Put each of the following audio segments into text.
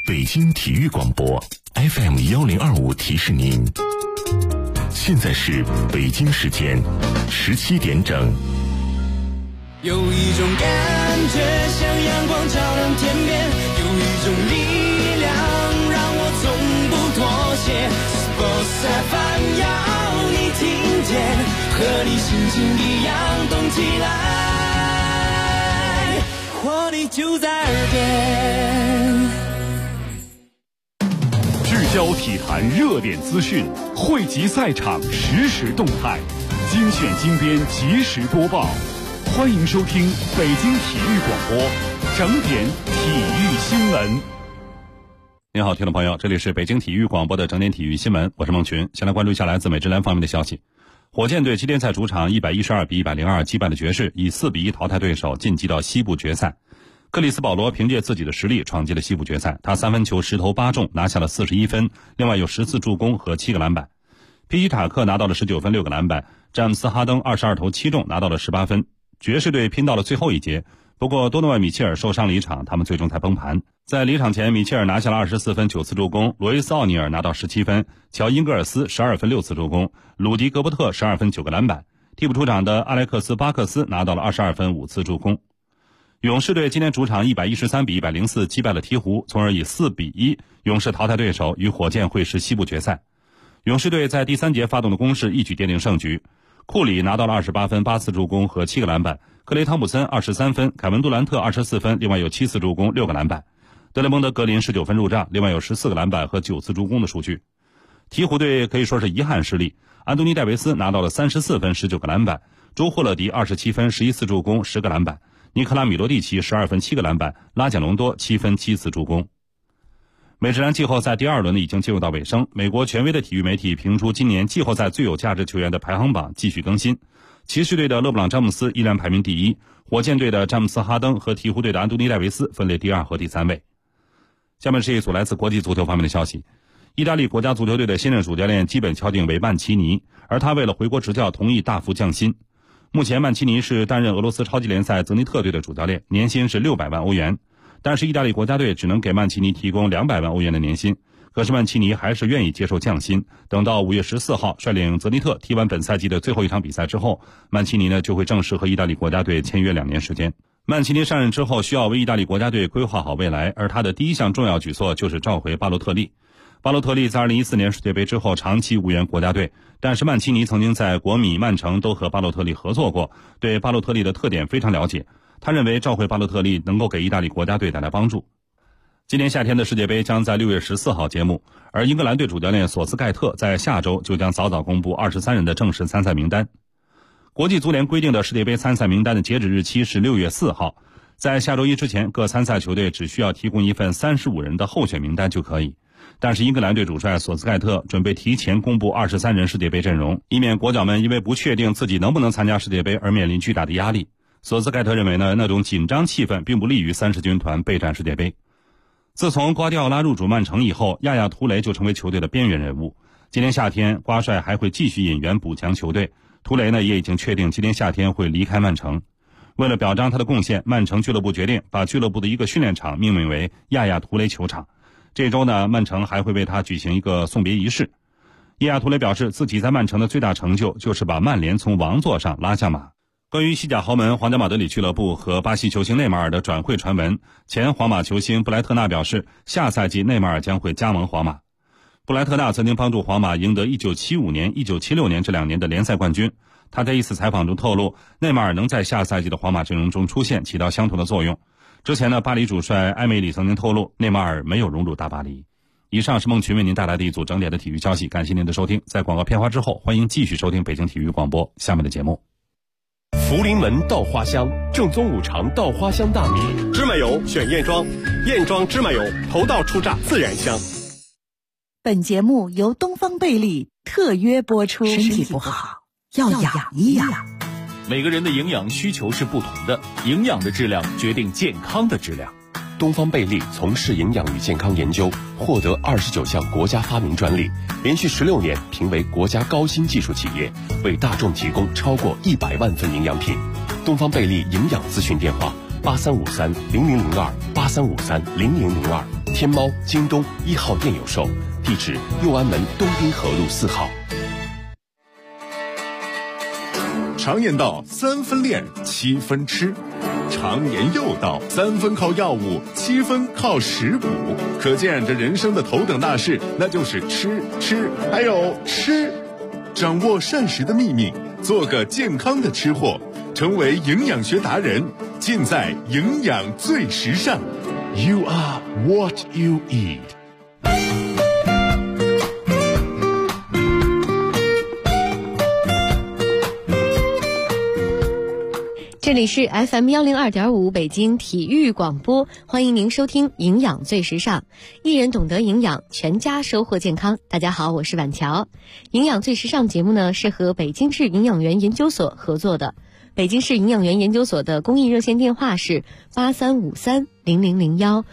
北京体育广播 FM1025提示您，现在是北京时间17点整。 有一种感觉像阳光照亮天边，有一种力量让我从不妥协。Sports FM 要你听见，和你心情一样动起来，活力就在耳边。 聚焦体坛热点资讯，汇集赛场实时动态，精选精编及时播报。欢迎收听北京体育广播整点体育新闻。 您好，听众朋友，这里是北京体育广播的整点体育新闻，我是孟群。先来关注一下来自美职篮方面的消息。火箭队今天在主场112比102击败了爵士，以4比1淘汰对手，晋级到西部决赛。克里斯保罗凭借自己的实力闯进了西部决赛，他3分球10投8中，拿下了41分，另外有14助攻和7个篮板。皮奇塔克拿到了19分6个篮板，詹姆斯哈登22投7中，拿到了18分。爵士队拼到了最后一节，不过多诺万米切尔受伤离场，他们最终才崩盘。在离场前，米切尔拿下了24分9次助攻，罗伊斯奥尼尔拿到17分，乔因格尔斯12分6次助攻，鲁迪格伯特12分9个篮板。替补出场的阿莱克斯巴克斯拿到了22分5次助攻。勇士队今天主场113比104击败了鹈鹕，从而以4比1勇士淘汰对手，与火箭会师西部决赛。勇士队在第3节发动的攻势一举奠定胜局，库里拿到了28分8次助攻和7个篮板，克雷汤普森23分，凯文杜兰特24分，另外有7次助攻6个篮板，德雷蒙德格林19分入账，另外有14个篮板和9次助攻的数据。鹈鹕队可以说是遗憾失利，安东尼戴维斯拿到了34分19个篮板，周霍勒迪27分11次助攻10个篮板，尼克拉米罗蒂奇12分7个篮板，拉贾隆多7分7次助攻。美职篮季后赛第2轮已经进入到尾声，美国权威的体育媒体评出今年季后赛最有价值球员的排行榜继续更新，骑士队的勒布朗詹姆斯依然排名第1，火箭队的詹姆斯哈登和鹈鹕队的安东尼戴维斯分列第2和第3位。下面是一组来自国际足球方面的消息。意大利国家足球队的新任主教练基本敲定为曼奇尼，而他为了回国执教同意大幅降薪。目前曼奇尼是担任俄罗斯超级联赛泽尼特队的主教练，年薪是600万欧元，但是意大利国家队只能给曼奇尼提供200万欧元的年薪。可是曼奇尼还是愿意接受降薪，等到5月14号率领泽尼特踢完本赛季的最后一场比赛之后，曼奇尼呢就会正式和意大利国家队签约2年时间。曼奇尼上任之后需要为意大利国家队规划好未来，而他的第一项重要举措就是召回巴洛特利。巴洛特利在2014年世界杯之后长期无缘国家队，但是曼奇尼曾经在国米、曼城都和巴洛特利合作过，对巴洛特利的特点非常了解。他认为召回巴洛特利能够给意大利国家队带来帮助。今年夏天的世界杯将在6月14号揭幕，而英格兰队主教练索斯盖特在下周就将早早公布23人的正式参赛名单。国际足联规定的世界杯参赛名单的截止日期是6月4号，在下周一之前，各参赛球队只需要提供一份35人的候选名单就可以。但是英格兰队主帅索斯盖特准备提前公布23人世界杯阵容，以免国脚们因为不确定自己能不能参加世界杯而面临巨大的压力。索斯盖特认为呢，那种紧张气氛并不利于30军团备战世界杯。自从瓜迪奥拉入主曼城以后，亚亚图雷就成为球队的边缘人物。今年夏天，瓜帅还会继续引援补强球队，图雷呢也已经确定今年夏天会离开曼城。为了表彰他的贡献，曼城俱乐部决定把俱乐部的一个训练场命名为亚亚图雷球场。这周呢，曼城还会为他举行一个送别仪式。亚亚图雷表示，自己在曼城的最大成就就是把曼联从王座上拉下马。关于西甲豪门皇家马德里俱乐部和巴西球星内马尔的转会传闻，前皇马球星布莱特纳表示，下赛季内马尔将会加盟皇马。布莱特纳曾经帮助皇马赢得1975年、1976年这2年的联赛冠军。他在一次采访中透露，内马尔能在下赛季的皇马阵容中出现，起到相同的作用。之前呢，巴黎主帅埃梅里曾经透露，内马尔没有融入大巴黎。以上是孟群为您带来的一组整点的体育消息，感谢您的收听。在广告片花之后，欢迎继续收听北京体育广播下面的节目。 福临门稻花香，正宗五常稻花香大米，芝麻油选燕庄，燕庄芝麻油，头道出榨自然香。 本节目由东方贝利特约播出。身体不好要养一养。 每个人的营养需求是不同的，营养的质量决定健康的质量。 东方贝利从事营养与健康研究，获得29项国家发明专利，连续16年评为国家高新技术企业，为大众提供超过100万份营养品。东方贝利营养咨询电话：83530002，83530002。 天猫、京东1号店有售，地址右安门东滨河路4号。 常言道3分练7分吃，常言又道3分靠药物7分靠食补，可见这人生的头等大事那就是吃还有吃。掌握膳食的秘密，做个健康的吃货，成为营养学达人，尽在营养最时尚。 You are what you eat。 这里是 FM102.5 北京体育广播，欢迎您收听营养最时尚，一人懂得营养，全家收获健康。大家好，我是婉乔。营养最时尚节目呢是和北京市营养员研究所合作的，北京市营养员研究所的公益热线电话是83530001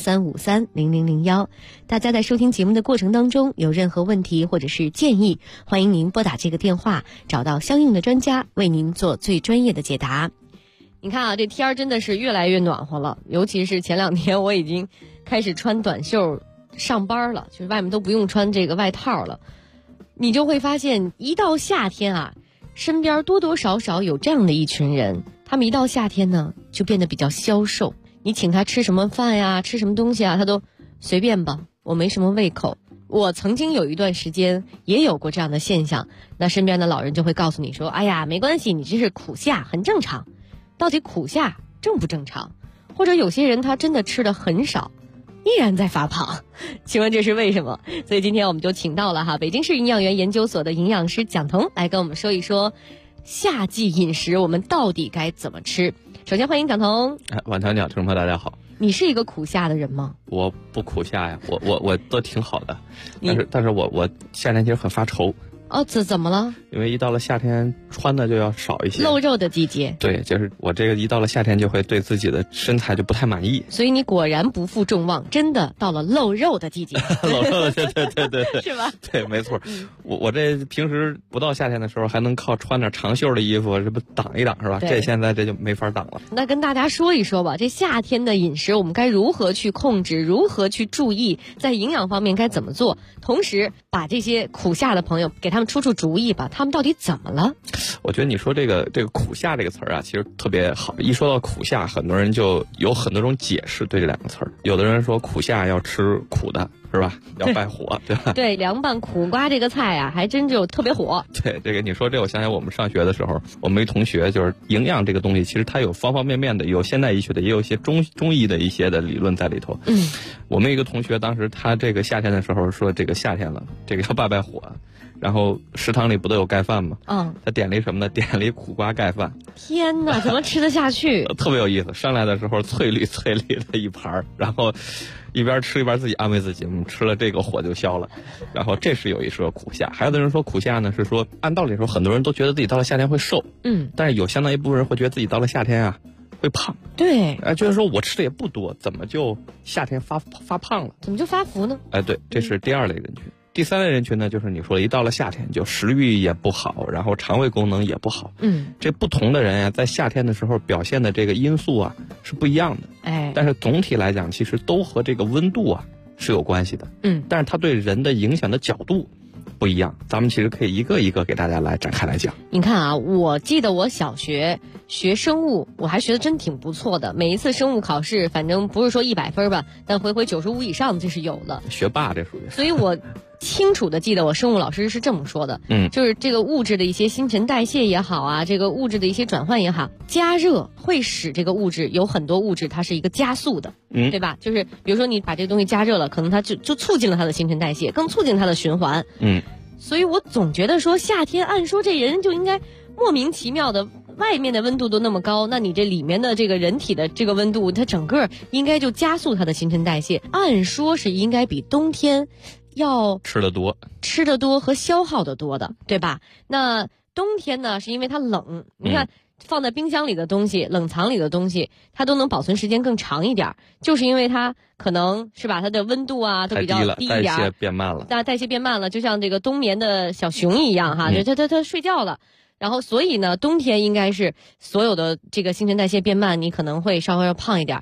83530001。大家在收听节目的过程当中有任何问题或者是建议，欢迎您拨打这个电话，找到相应的专家为您做最专业的解答。你看啊，这天儿真的是越来越暖和了，尤其是前2天我已经开始穿短袖上班了，就是外面都不用穿这个外套了。你就会发现一到夏天啊，身边多多少少有这样的一群人，他们一到夏天呢就变得比较消瘦。你请他吃什么饭呀，吃什么东西啊，他都随便吧，我没什么胃口。我曾经有一段时间也有过这样的现象，那身边的老人就会告诉你说，哎呀没关系，你这是苦夏，很正常。到底苦夏正不正常？或者有些人他真的吃的很少，依然在发胖，请问这是为什么？所以今天我们就请到了北京市营养员研究所的营养师蒋彤来跟我们说一说夏季饮食我们到底该怎么吃。首先欢迎蒋彤。 晚上听众朋友大家好。 你是一个苦夏的人吗？ 我不苦夏呀，我都挺好的，但是我夏天其实很发愁。 哦，怎么了？ 因为一到了夏天，穿的就要少一些， 露肉的季节。对， 就是我这个一到了夏天就会对自己的身材就不太满意。 所以你果然不负众望，真的到了露肉的季节。 露肉的，对， 是吧？ 对，没错。我这平时不到夏天的时候，还能靠穿点长袖的衣服，这不挡一挡是吧？这现在这就没法挡了。 那跟大家说一说吧，这夏天的饮食我们该如何去控制，如何去注意，在营养方面该怎么做？同时把这些苦夏的朋友给他们出主意吧，他们到底怎么了？ 我觉得你说这个苦夏这个词儿啊，其实特别好。一说到苦夏，很多人就有很多种解释对这2个词儿。有的人说苦夏要吃苦的，是吧？要败火，对吧？ 对，凉拌苦瓜这个菜啊，还真就特别火。 对，这个你说这，我想想我们上学的时候，我们一同学就是营养这个东西，其实它有方方面面的，有现代医学的，也有一些中医的一些的理论在里头。我们一个同学当时他这个夏天的时候说，这个夏天了，这个要败火。然后食堂里不都有盖饭吗？他点了一什么呢？点了一苦瓜盖饭。 天哪，怎么吃得下去？ 特别有意思。上来的时候翠绿的一盘，然后一边吃一边自己安慰自己，吃了这个火就消了。然后这是有一说苦夏。还有的人说苦夏呢，是说按道理说很多人都觉得自己到了夏天会瘦，但是有相当一部分人会觉得自己到了夏天啊会胖。 对， 就是说我吃的也不多，怎么就夏天发胖了？ 怎么就发福呢？ 对，这是第2类人群。第3类人群呢，就是你说的一到了夏天就食欲也不好，然后肠胃功能也不好。这不同的人啊，在夏天的时候表现的这个因素啊是不一样的。但是总体来讲，其实都和这个温度啊是有关系的。但是它对人的影响的角度不一样。咱们其实可以一个一个给大家来展开来讲。 你看啊，我记得我小学学生物，我还学的真挺不错的。每一次生物考试，反正不是说100分吧，但回95以上这是有的。 学霸这属于。 所以我清楚的记得我生物老师是这么说的，就是这个物质的一些新陈代谢也好啊，这个物质的一些转换也好，加热会使这个物质有很多物质它是一个加速的，对吧？就是比如说你把这个东西加热了，可能它就促进了它的新陈代谢，更促进它的循环。所以我总觉得说夏天按说这人就应该莫名其妙的，外面的温度都那么高，那你这里面的这个人体的这个温度，它整个应该就加速它的新陈代谢，按说是应该比冬天要吃得多和消耗得多的，对吧？那冬天呢，是因为它冷，你看放在冰箱里的东西，冷藏里的东西，它都能保存时间更长一点，就是因为它可能是把它的温度啊都比较低一点， 代谢变慢了。 代谢变慢了，就像这个冬眠的小熊一样哈，它睡觉了。然后所以呢，冬天应该是所有的这个新陈代谢变慢，你可能会稍微要胖一点。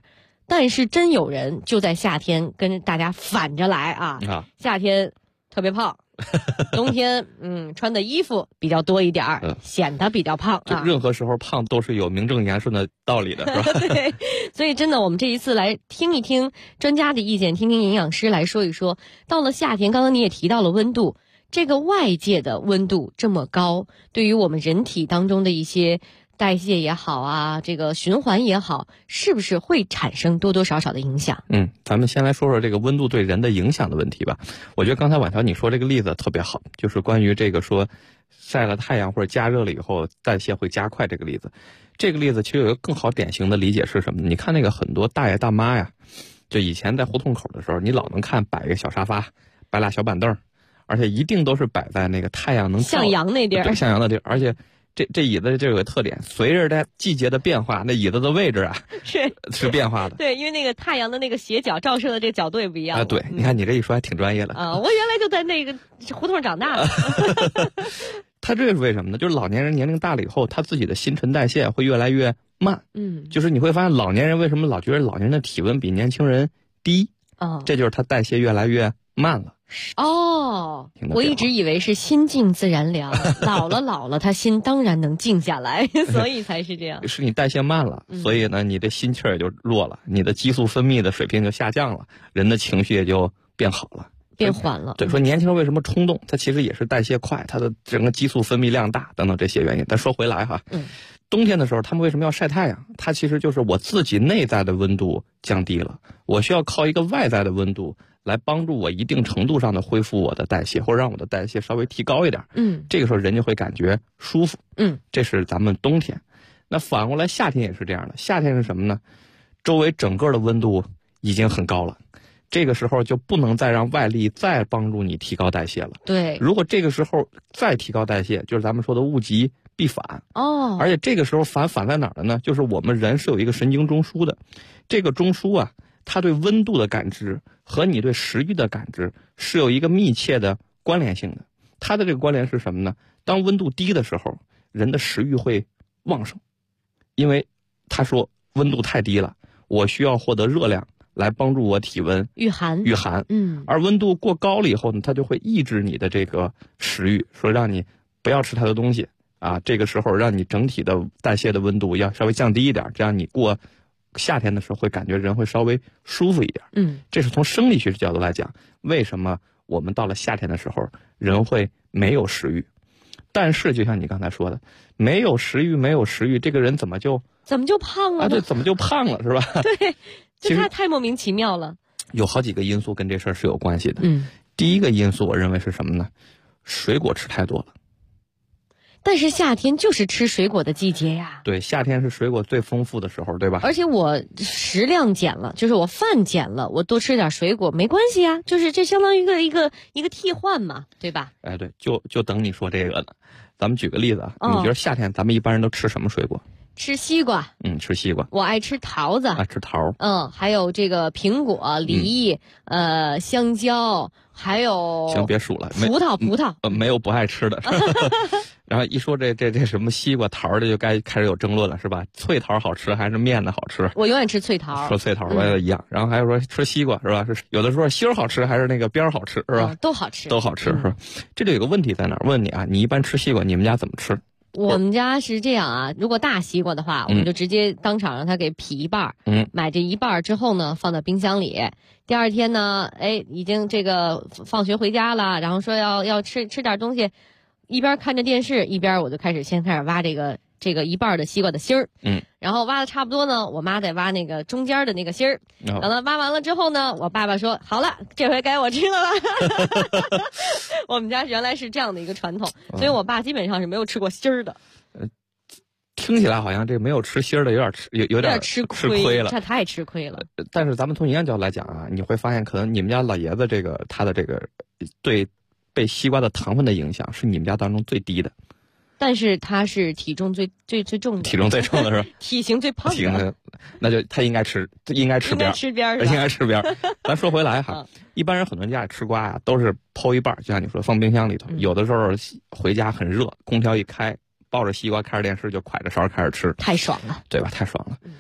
但是真有人就在夏天跟大家反着来啊，夏天特别胖。冬天穿的衣服比较多一点儿，显得比较胖啊。 任何时候胖都是有名正言顺的道理的，是吧？ 对，所以真的，我们这一次来听一听专家的意见，听听营养师来说一说。到了夏天，刚刚你也提到了温度，这个外界的温度这么高，对于我们人体当中的一些代谢也好啊，这个循环也好，是不是会产生多多少少的影响？ 咱们先来说说这个温度对人的影响的问题吧。我觉得刚才婉乔你说这个例子特别好，就是关于这个说晒了太阳或者加热了以后代谢会加快这个例子。这个例子其实有一个更好典型的理解是什么呢？你看那个很多大爷大妈呀，就以前在胡同口的时候，你老能看摆一个小沙发，摆俩小板凳，而且一定都是摆在那个太阳能向阳那地儿， 对，向阳的地儿，而且这椅子就有个特点，随着它季节的变化，那椅子的位置啊是变化的。 对，因为那个太阳的那个斜角照射的这个角度也不一样啊。对，你看你这一说还挺专业的啊。我原来就在那个胡同长大的。 他这是为什么呢？就是老年人年龄大了以后，他自己的新陈代谢会越来越慢。就是你会发现老年人为什么老觉得老年人的体温比年轻人低？这就是他代谢越来越慢了。 我一直以为是心静自然凉，老了他心当然能静下来，所以才是这样。 是你代谢慢了，所以呢你的心气儿也就弱了，你的激素分泌的水平就下降了，人的情绪也就变好了， 变缓了。 对，说年轻人为什么冲动，他其实也是代谢快，他的整个激素分泌量大等等这些原因。但说回来哈，冬天的时候他们为什么要晒太阳？它其实就是我自己内在的温度降低了，我需要靠一个外在的温度来帮助我一定程度上的恢复我的代谢，或者让我的代谢稍微提高一点。这个时候人就会感觉舒服。这是咱们冬天。那反过来夏天也是这样的。夏天是什么呢？周围整个的温度已经很高了，这个时候就不能再让外力再帮助你提高代谢了。 对， 如果这个时候再提高代谢，就是咱们说的物极必反。而且这个时候反在哪儿了呢？就是我们人是有一个神经中枢的，这个中枢啊，它对温度的感知和你对食欲的感知是有一个密切的关联性的。它的这个关联是什么呢？当温度低的时候，人的食欲会旺盛，因为他说温度太低了，我需要获得热量来帮助我体温御寒。 而温度过高了以后呢，它就会抑制你的这个食欲，说让你不要吃太多东西啊。这个时候让你整体的代谢的温度要稍微降低一点，这样你过夏天的时候会感觉人会稍微舒服一点。这是从生理学角度来讲，为什么我们到了夏天的时候人会没有食欲。但是就像你刚才说的，没有食欲，这个人怎么就胖了呢？ 对，怎么就胖了是吧？ 对，这太莫名其妙了。 有好几个因素跟这事儿是有关系的。第一个因素我认为是什么呢？水果吃太多了。 但是夏天就是吃水果的季节呀。 对，夏天是水果最丰富的时候，对吧？ 而且我食量减了，就是我饭减了，我多吃点水果没关系啊，就是这相当于一个替换嘛，对吧？ 对，就等你说这个呢。咱们举个例子啊，你觉得夏天咱们一般人都吃什么水果？ 吃西瓜。 吃西瓜。 我爱吃桃子。 吃桃。 还有这个苹果、梨、香蕉，还有行，别数了。 葡萄。 没有不爱吃的。然后一说这什么西瓜桃的，就该开始有争论了，是吧？脆桃好吃还是面的好吃？ 我永远吃脆桃。 说脆桃我也一样。然后还有说吃西瓜是吧？是有的说芯儿好吃还是那个边儿好吃是吧？ 都好吃， 是吧？这里有个问题在哪儿？问你啊，你一般吃西瓜，你们家怎么吃？ 我们家是这样啊，如果大西瓜的话，我们就直接当场让它给劈一半。买这一半之后呢，放到冰箱里。第二天呢，已经这个放学回家了，然后说要吃点东西。一边看着电视，一边我就开始挖这个一半的西瓜的芯儿。然后挖的差不多呢，我妈再挖那个中间的那个芯儿。等它挖完了之后呢，我爸爸说好了，这回该我吃了吧。我们家原来是这样的一个传统，所以我爸基本上是没有吃过芯儿的。 听起来好像这没有吃芯儿的有点吃亏了， 这太吃亏了。 但是咱们从营养角度来讲啊，你会发现可能你们家老爷子他的这个对被西瓜的糖分的影响是你们家当中最低的， 但是他是体重最重的， 体重最重的是吧？ 体型最胖的， 那就他应该吃边，应该吃边。咱说回来哈，一般人很多人家里吃瓜呀，都是剖一半，就像你说放冰箱里头，有的时候回家很热，空调一开，抱着西瓜看着电视就蒯着勺开始吃， 太爽了， 对吧？太爽了。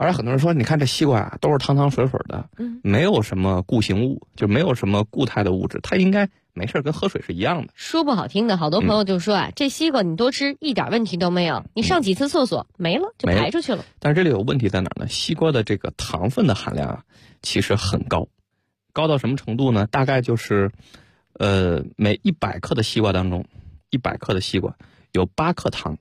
而且很多人说，你看这西瓜啊，都是汤汤水水的，没有什么固形物，就没有什么固态的物质，它应该没事跟喝水是一样的。 说不好听的，好多朋友就说这西瓜你多吃一点问题都没有，你上几次厕所没了就排出去了。 但是这里有问题在哪儿呢？西瓜的这个糖分的含量啊，其实很高，高到什么程度呢？大概就是每100克的西瓜当中，100克的西瓜有8克糖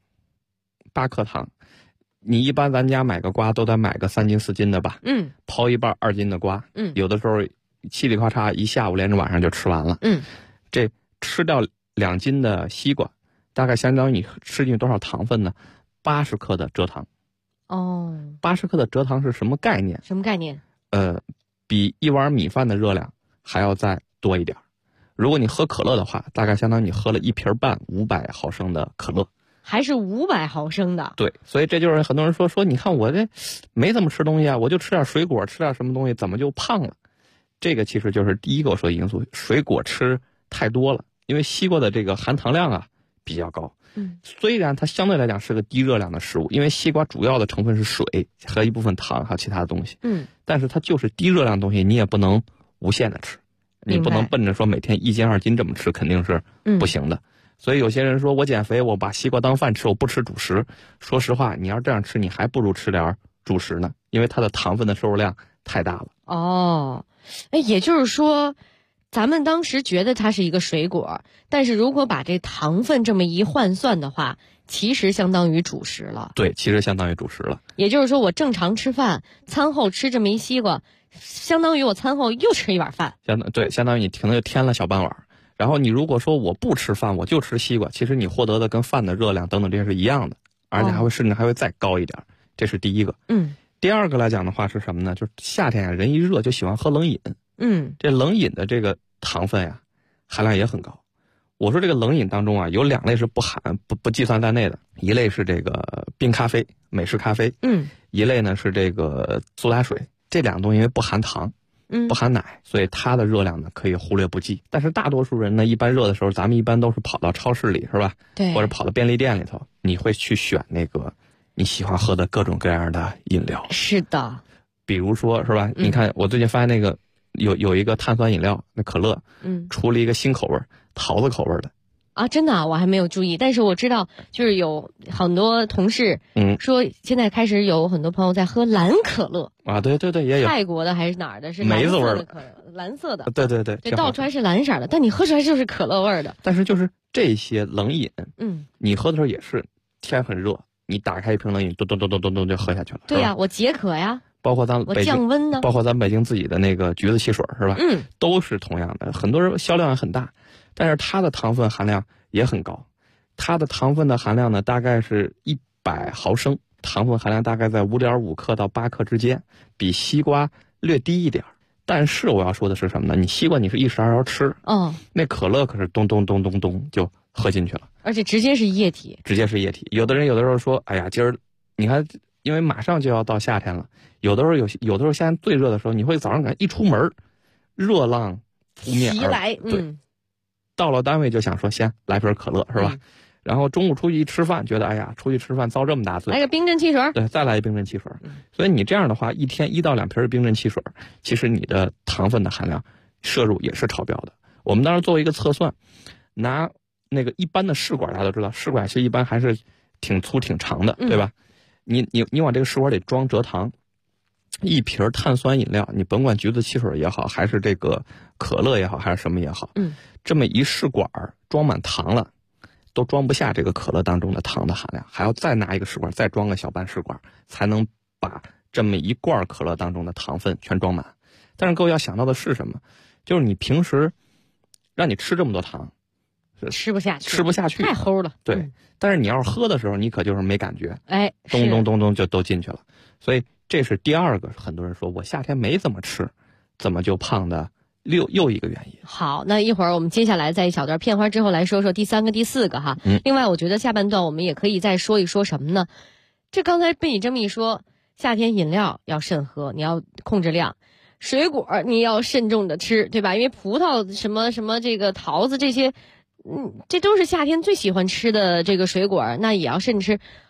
，8克糖。你一般咱家买个瓜都得买个3斤4斤的吧？刨一半2斤的瓜，有的时候嘁里咔嚓一下午连着晚上就吃完了。这吃掉2斤的西瓜，大概相当于你吃进去多少糖分呢？80克的蔗糖。80克的蔗糖是什么概念？ 什么概念？ 比1碗米饭的热量还要再多一点。如果你喝可乐的话，大概相当于你喝了1瓶半500毫升的可乐。 还是500毫升的。 对，所以这就是很多人说你看我这没怎么吃东西啊，我就吃点水果，吃点什么东西，怎么就胖了？这个其实就是第一个我说的因素，水果吃太多了，因为西瓜的这个含糖量啊比较高。虽然它相对来讲是个低热量的食物，因为西瓜主要的成分是水和一部分糖还有其他的东西。但是它就是低热量的东西，你也不能无限的吃，你不能奔着说每天1斤2斤这么吃，肯定是不行的。所以有些人说我减肥，我把西瓜当饭吃，我不吃主食。说实话，你要这样吃，你还不如吃点主食呢，因为它的糖分的摄入量太大了。 也就是说，咱们当时觉得它是一个水果，但是如果把这糖分这么一换算的话，其实相当于主食了。 对，其实相当于主食了。 也就是说，我正常吃饭，餐后吃这么一西瓜，相当于我餐后又吃一碗饭。 相当于你可能就添了小半碗。然后你如果说我不吃饭，我就吃西瓜，其实你获得的跟饭的热量等等这些是一样的，而且甚至还会再高一点。这是第一个。第二个来讲的话是什么呢？就是夏天啊，人一热就喜欢喝冷饮。这冷饮的这个糖分呀，含量也很高。我说这个冷饮当中啊，有2类是不计算在内的，一类是这个冰咖啡、美式咖啡，一类呢是这个苏打水。这2个东西因为不含糖。不含奶，所以它的热量呢可以忽略不计。但是大多数人呢，一般热的时候，咱们一般都是跑到超市里，是吧？ 对。 或者跑到便利店里头，你会去选那个你喜欢喝的各种各样的饮料。 是的。 比如说，是吧？你看，我最近发现那个有一个碳酸饮料，那可乐，出了一个新口味，桃子口味的。 啊，真的啊，我还没有注意，但是我知道，就是有很多同事，说现在开始有很多朋友在喝蓝可乐啊，对，也有泰国的还是哪儿的，是梅子味的可乐，蓝色的， 对， 倒出来是蓝色的，但你喝出来就是可乐味的。 但是就是这些冷饮，你喝的时候也是天很热，你打开一瓶冷饮，咚就喝下去了。 对呀，我解渴呀。 包括咱我降温呢， 包括咱北京自己的那个橘子汽水，是吧？都是同样的，很多人销量也很大，但是它的糖分含量也很高。它的糖分的含量呢，大概是100毫升，糖分含量大概在5.5克到8克之间，比西瓜略低一点。但是我要说的是什么呢？你西瓜你是一时2勺吃，那可乐可是咚就喝进去了， 而且直接是液体。 有的人有的时候说，哎呀，今儿你看，因为马上就要到夏天了。有的时候现在最热的时候，你会早上感觉一出门，热浪扑面而来。对，到了单位就想说先来瓶可乐，是吧？然后中午出去一吃饭，觉得哎呀，出去吃饭遭这么大罪， 来个冰镇汽水。 对，再来一冰镇汽水。所以你这样的话，一天1到2瓶冰镇汽水，其实你的糖分的含量摄入也是超标的。我们当时做一个测算，拿那个一般的试管，大家都知道，试管其实一般还是挺粗挺长的，对吧？你往这个试管里装蔗糖。一瓶碳酸饮料，你甭管橘子汽水也好，还是这个可乐也好，还是什么也好，这么一试管装满糖了，都装不下这个可乐当中的糖的含量，还要再拿一个试管再装个小半试管，才能把这么一罐可乐当中的糖分全装满。但是各位要想到的是什么？就是你平时让你吃这么多糖， 吃不下去，太齁了。 对，但是你要是喝的时候，你可就是没感觉，咚就都进去了。所以这是第二个，很多人说我夏天没怎么吃，怎么就胖的又一个原因。 好，那一会儿我们接下来在一小段片花之后来说说第3个、第4个哈。另外，我觉得下半段我们也可以再说一说什么呢？这刚才被你这么一说，夏天饮料要慎喝，你要控制量；水果你要慎重的吃，对吧？因为葡萄什么这个桃子这些，这都是夏天最喜欢吃的这个水果，那也要慎吃。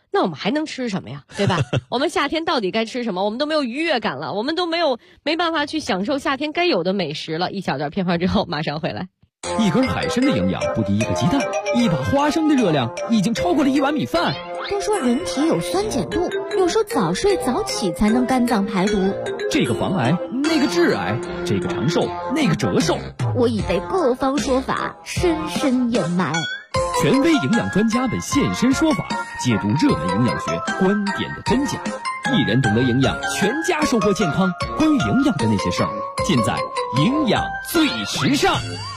那我们还能吃什么呀？对吧？我们夏天到底该吃什么？我们都没有愉悦感了，我们都没办法去享受夏天该有的美食了。一小段片花之后马上回来。 一根海参的营养不敌一个鸡蛋，一把花生的热量已经超过了1碗米饭。 都说人体有酸碱度，有时候早睡早起才能肝脏排毒。 这个防癌，那个致癌，这个长寿，那个折寿。 我已被各方说法深深掩埋。 权威营养专家们现身说法，解读热门营养学观点的真假。一人懂得营养，全家收获健康。关于营养的那些事儿，尽在营养最时尚。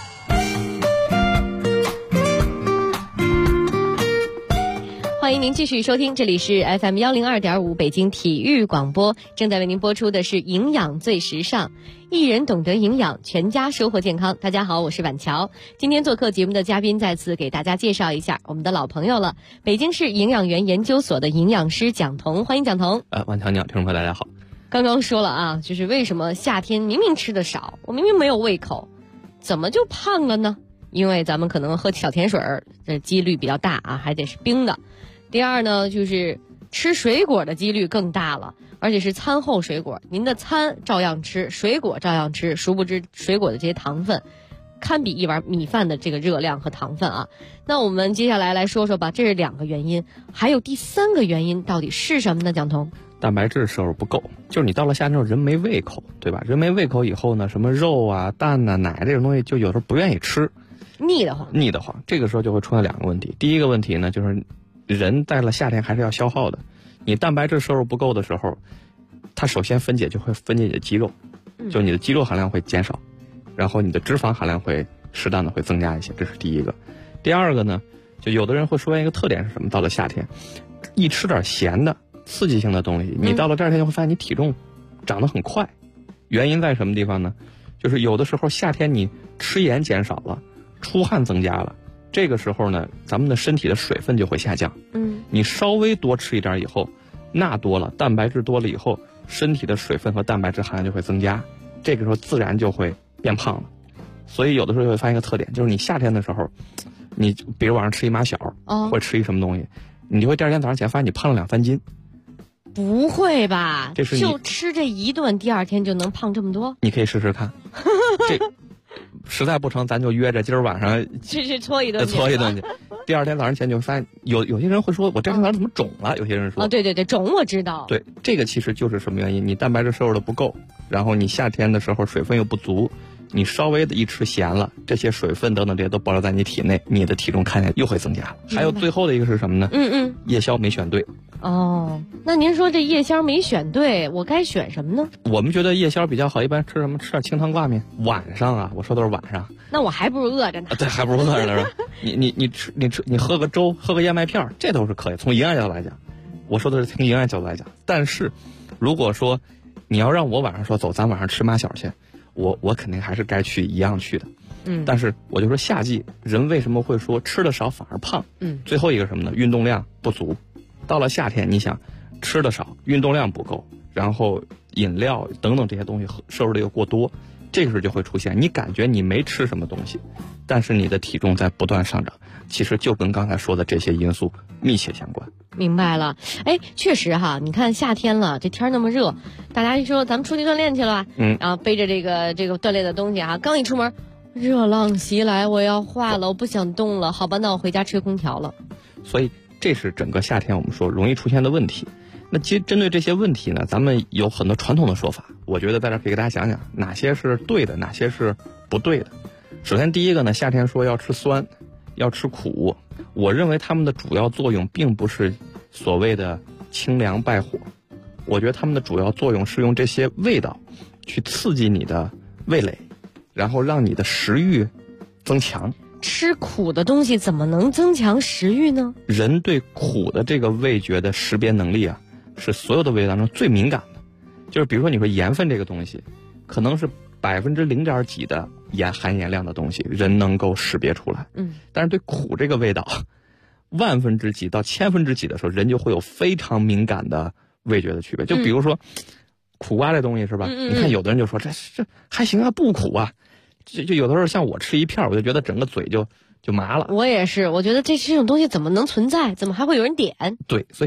欢迎您继续收听，这里是 FM102.5 北京体育广播，正在为您播出的是营养最时尚，一人懂得营养，全家收获健康。大家好，我是婉乔。今天做客节目的嘉宾再次给大家介绍一下我们的老朋友了，北京市营养园研究所的营养师蒋彤，欢迎蒋彤。 婉乔你好，听众朋友大家好。 刚刚说了啊，就是为什么夏天明明吃的少，我明明没有胃口，怎么就胖了呢？因为咱们可能喝小甜水的几率比较大啊，还得是冰的。第二呢，就是吃水果的几率更大了，而且是餐后水果。您的餐照样吃，水果照样吃，殊不知水果的这些糖分堪比1碗米饭的这个热量和糖分啊。那我们接下来说说吧，这是2个原因，还有第3个原因到底是什么呢？蒋彤， 蛋白质摄入不够，就是你到了夏天之后人没胃口，对吧？人没胃口以后呢，什么肉啊、蛋啊、奶这种东西就有时候不愿意吃， 腻得慌。这个时候就会出现2个问题。第一个问题呢，就是人在了夏天还是要消耗的，你蛋白质摄入不够的时候，它首先就会分解你的肌肉，就你的肌肉含量会减少，然后你的脂肪含量会适当的会增加一些，这是第一个。第二个呢，就有的人会出现一个特点是什么？到了夏天，一吃点咸的刺激性的东西，你到了第2天就会发现你体重长得很快。原因在什么地方呢？就是有的时候夏天你吃盐减少了，出汗增加了，这个时候呢，咱们的身体的水分就会下降。你稍微多吃一点以后，钠多了，蛋白质多了以后，身体的水分和蛋白质含量就会增加，这个时候自然就会变胖了。所以有的时候会发现一个特点，就是你夏天的时候，你比如晚上吃一马小，或者吃一什么东西，你就会第2天早上起来发现你胖了2-3斤。 不会吧？ 这是就吃这一顿，第2天就能胖这么多？ 你可以试试看。这实在不成，咱就约着今儿晚上去搓一顿去。 第2天早上起来你就发现有些人会说，我第2天早上怎么肿了？有些人说， 对，肿我知道。 对，这个其实就是什么原因？你蛋白质摄入的不够，然后你夏天的时候水分又不足，你稍微的一吃咸了，这些水分等等这些都保留在你体内，你的体重看起来又会增加了。还有最后的一个是什么呢？夜宵没选对。 那您说这夜宵没选对，我该选什么呢？ 我们觉得夜宵比较好，一般吃什么？吃点清汤挂面。晚上啊，我说都是晚上。 那我还不如饿着呢。 对，还不如饿着呢是吧？你喝个粥，喝个燕麦片，这都是可以。从营养角度来讲，我说的是从营养角度来讲。但是，如果说你要让我晚上说走，咱晚上吃马小去，我肯定还是该去一样去的。但是我就说夏季人为什么会说吃的少反而胖？最后一个什么呢？运动量不足。到了夏天，你想吃的少，运动量不够，然后饮料等等这些东西摄入的又过多，这个时候就会出现你感觉你没吃什么东西，但是你的体重在不断上涨，其实就跟刚才说的这些因素密切相关。 明白了。确实哈，你看夏天了，这天那么热，大家一说咱们出去锻炼去了吧，然后背着这个锻炼的东西哈，刚一出门，热浪袭来，我要化了，我不想动了，好吧，那我回家吹空调了。 所以这是整个夏天我们说容易出现的问题。那其实针对这些问题呢，咱们有很多传统的说法，我觉得在这可以给大家讲讲哪些是对的，哪些是不对的。首先第一个呢，夏天说要吃酸，要吃苦，我认为它们的主要作用并不是所谓的清凉败火，我觉得它们的主要作用是用这些味道去刺激你的味蕾，然后让你的食欲增强。 吃苦的东西怎么能增强食欲呢？ 人对苦的这个味觉的识别能力啊，是所有的味觉当中最敏感的。就是比如说你说盐分这个东西，可能是0.点几的含盐量的东西，人能够识别出来。但是对苦这个味道，1/1000分之几到1000分之几的时候，人就会有非常敏感的味觉的区别。就比如说苦瓜这东西是吧？你看有的人就说这还行啊，不苦啊。就有的时候像我吃一片，我就觉得整个嘴就麻了。 我也是，我觉得这种东西怎么能存在？怎么还会有人点？ 对，所以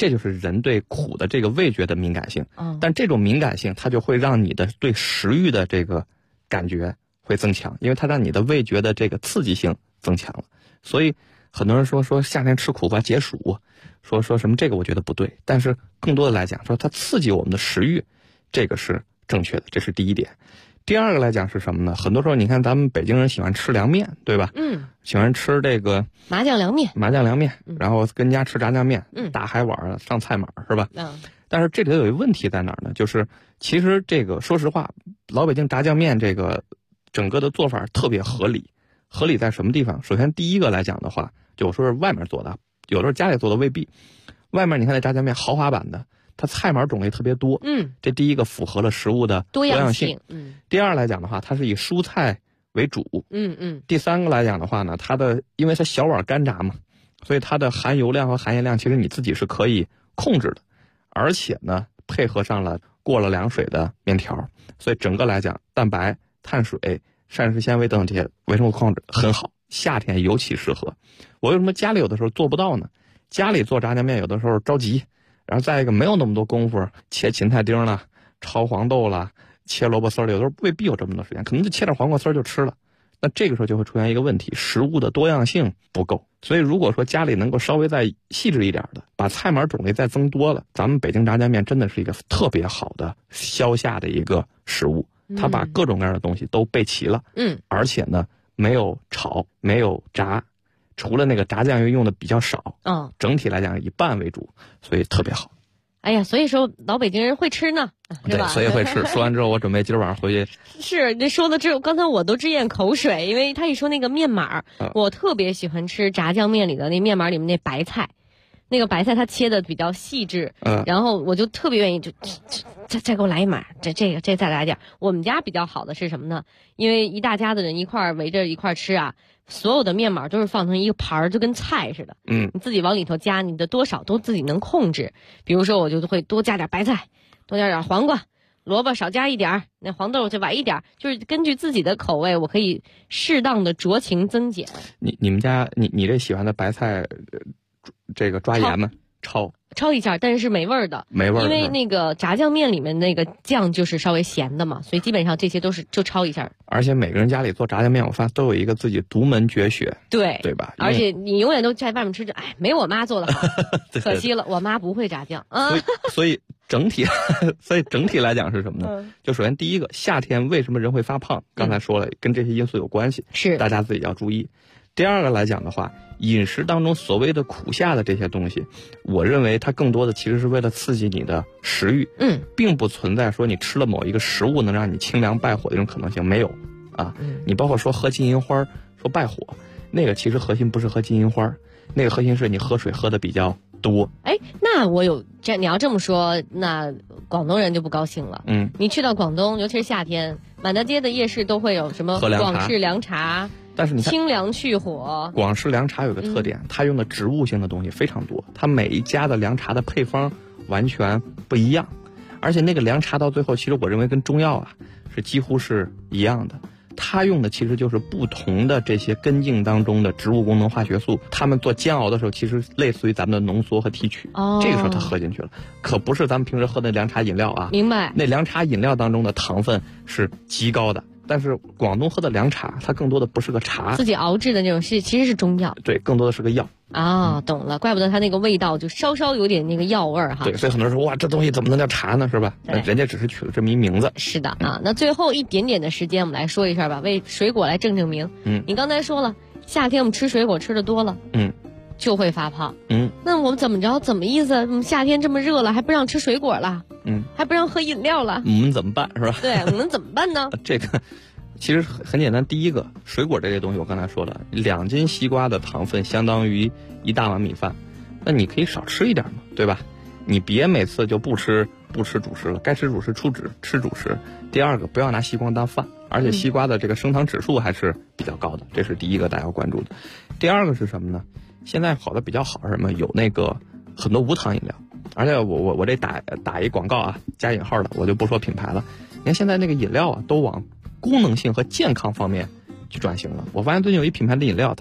这就是人对苦的这个味觉的敏感性。但这种敏感性它就会让你的对食欲的这个感觉会增强，因为它让你的味觉的这个刺激性增强了。所以很多人说夏天吃苦瓜解暑，说什么这个我觉得不对，但是更多的来讲说它刺激我们的食欲，这个是正确的，这是第一点。第二个来讲是什么呢？很多时候你看咱们北京人喜欢吃凉面，对吧？喜欢吃这个麻酱凉面， 然后跟家吃炸酱面，大海碗上菜码是吧？但是这里头有一个问题在哪儿呢？就是其实这个说实话，老北京炸酱面这个整个的做法特别合理。合理在什么地方？首先第一个来讲的话，有时候是外面做的，有时候家里做的未必。外面你看那炸酱面豪华版的，它菜码种类特别多，这第一个符合了食物的多样性。第二来讲的话，它是以蔬菜为主。第三个来讲的话呢，因为它小碗干炸嘛，所以它的含油量和含盐量其实你自己是可以控制的，而且呢配合上了过了凉水的面条，所以整个来讲，蛋白、碳水、膳食纤维等这些维生素矿质很好，夏天尤其适合。我为什么家里有的时候做不到呢？家里做炸酱面有的时候着急，然后再一个没有那么多功夫切芹菜丁啦、焯黄豆啦、切萝卜丝儿，有的时候未必有这么多时间，可能就切点黄瓜丝儿就吃了。那这个时候就会出现一个问题，食物的多样性不够。所以如果说家里能够稍微再细致一点的，把菜码种类再增多了，咱们北京炸酱面真的是一个特别好的消夏的一个食物。它把各种各样的东西都备齐了，而且呢没有炒，没有炸，除了那个炸酱油用的比较少，整体来讲以拌为主，所以特别好。 哎呀，所以说老北京人会吃呢，是吧？ 对，所以会吃。说完之后，我准备今儿晚上回去。 是，这说的这，刚才我都直咽口水，因为他一说那个面码，我特别喜欢吃炸酱面里的那面码里面那白菜。那个白菜它切的比较细致，然后我就特别愿意再给我来一码，这再来点。我们家比较好的是什么呢？因为一大家子人一块围着一块吃啊，所有的面码都是放成一个盘儿，就跟菜似的。你自己往里头加，你的多少都自己能控制。比如说我就会多加点白菜，多加点黄瓜，萝卜少加一点，那黄豆就崴一点，就是根据自己的口味，我可以适当的酌情增减。 你们家你这喜欢的白菜。这个抓盐吗？焯一下，但是没味儿的，因为那个炸酱面里面那个酱就是稍微咸的嘛，所以基本上这些都是就焯一下。 而且每个人家里做炸酱面，我发现都有一个自己独门绝学，对吧？ 而且你永远都在外面吃着，没我妈做的好，可惜了，我妈不会炸酱啊。 所以整体来讲是什么呢？就首先第一个，夏天为什么人会发胖？刚才说了，跟这些因素有关系， 是大家自己要注意。第二个来讲的话，饮食当中所谓的苦夏的这些东西，我认为它更多的其实是为了刺激你的食欲，并不存在说你吃了某一个食物能让你清凉败火的这种可能性，没有啊。你包括说喝金银花说败火，那个其实核心不是喝金银花，那个核心是你喝水喝的比较多。 那你要这么说，那广东人就不高兴了。你去到广东，尤其是夏天，满大街的夜市都会有什么广式凉茶。 但是你看， 清凉去火。 广式凉茶有个特点，它用的植物性的东西非常多，它每一家的凉茶的配方完全不一样，而且那个凉茶到最后，其实我认为跟中药是几乎是一样的。它用的其实就是不同的这些根茎当中的植物功能化学素，它们做煎熬的时候，其实类似于咱们的浓缩和提取。这个时候它喝进去了，可不是咱们平时喝的凉茶饮料啊。 明白？那凉茶饮料当中的糖分是极高的。但是广东喝的凉茶，它更多的不是个茶， 自己熬制的那种其实是中药， 对，更多的是个药。 懂了，怪不得它那个味道就稍稍有点那个药味儿哈。 对，所以很多人说哇，这东西怎么能叫茶呢？是吧？人家只是取了这么一名字。 是的啊，那最后一点点的时间，我们来说一下吧，为水果来正名。你刚才说了，夏天我们吃水果吃的多了，就会发胖。那我们怎么着？怎么意思？夏天这么热了，还不让吃水果了？还不让喝饮料了？ 我们怎么办？是吧？ 对，我们怎么办呢？ 这个其实很简单。第一个，水果这类东西，我刚才说了，2斤西瓜的糖分相当于1大碗米饭，那你可以少吃一点嘛，对吧？你别每次就不吃主食了，该吃主食吃主食。第二个，不要拿西瓜当饭，而且西瓜的这个升糖指数还是比较高的，这是第一个大家要关注的。第二个是什么呢？现在跑的比较好是什么？有那个很多无糖饮料。而且我这打一广告啊，加引号的，我就不说品牌了。你看现在那个饮料都往功能性和健康方面去转型了。我发现最近有一品牌的饮料，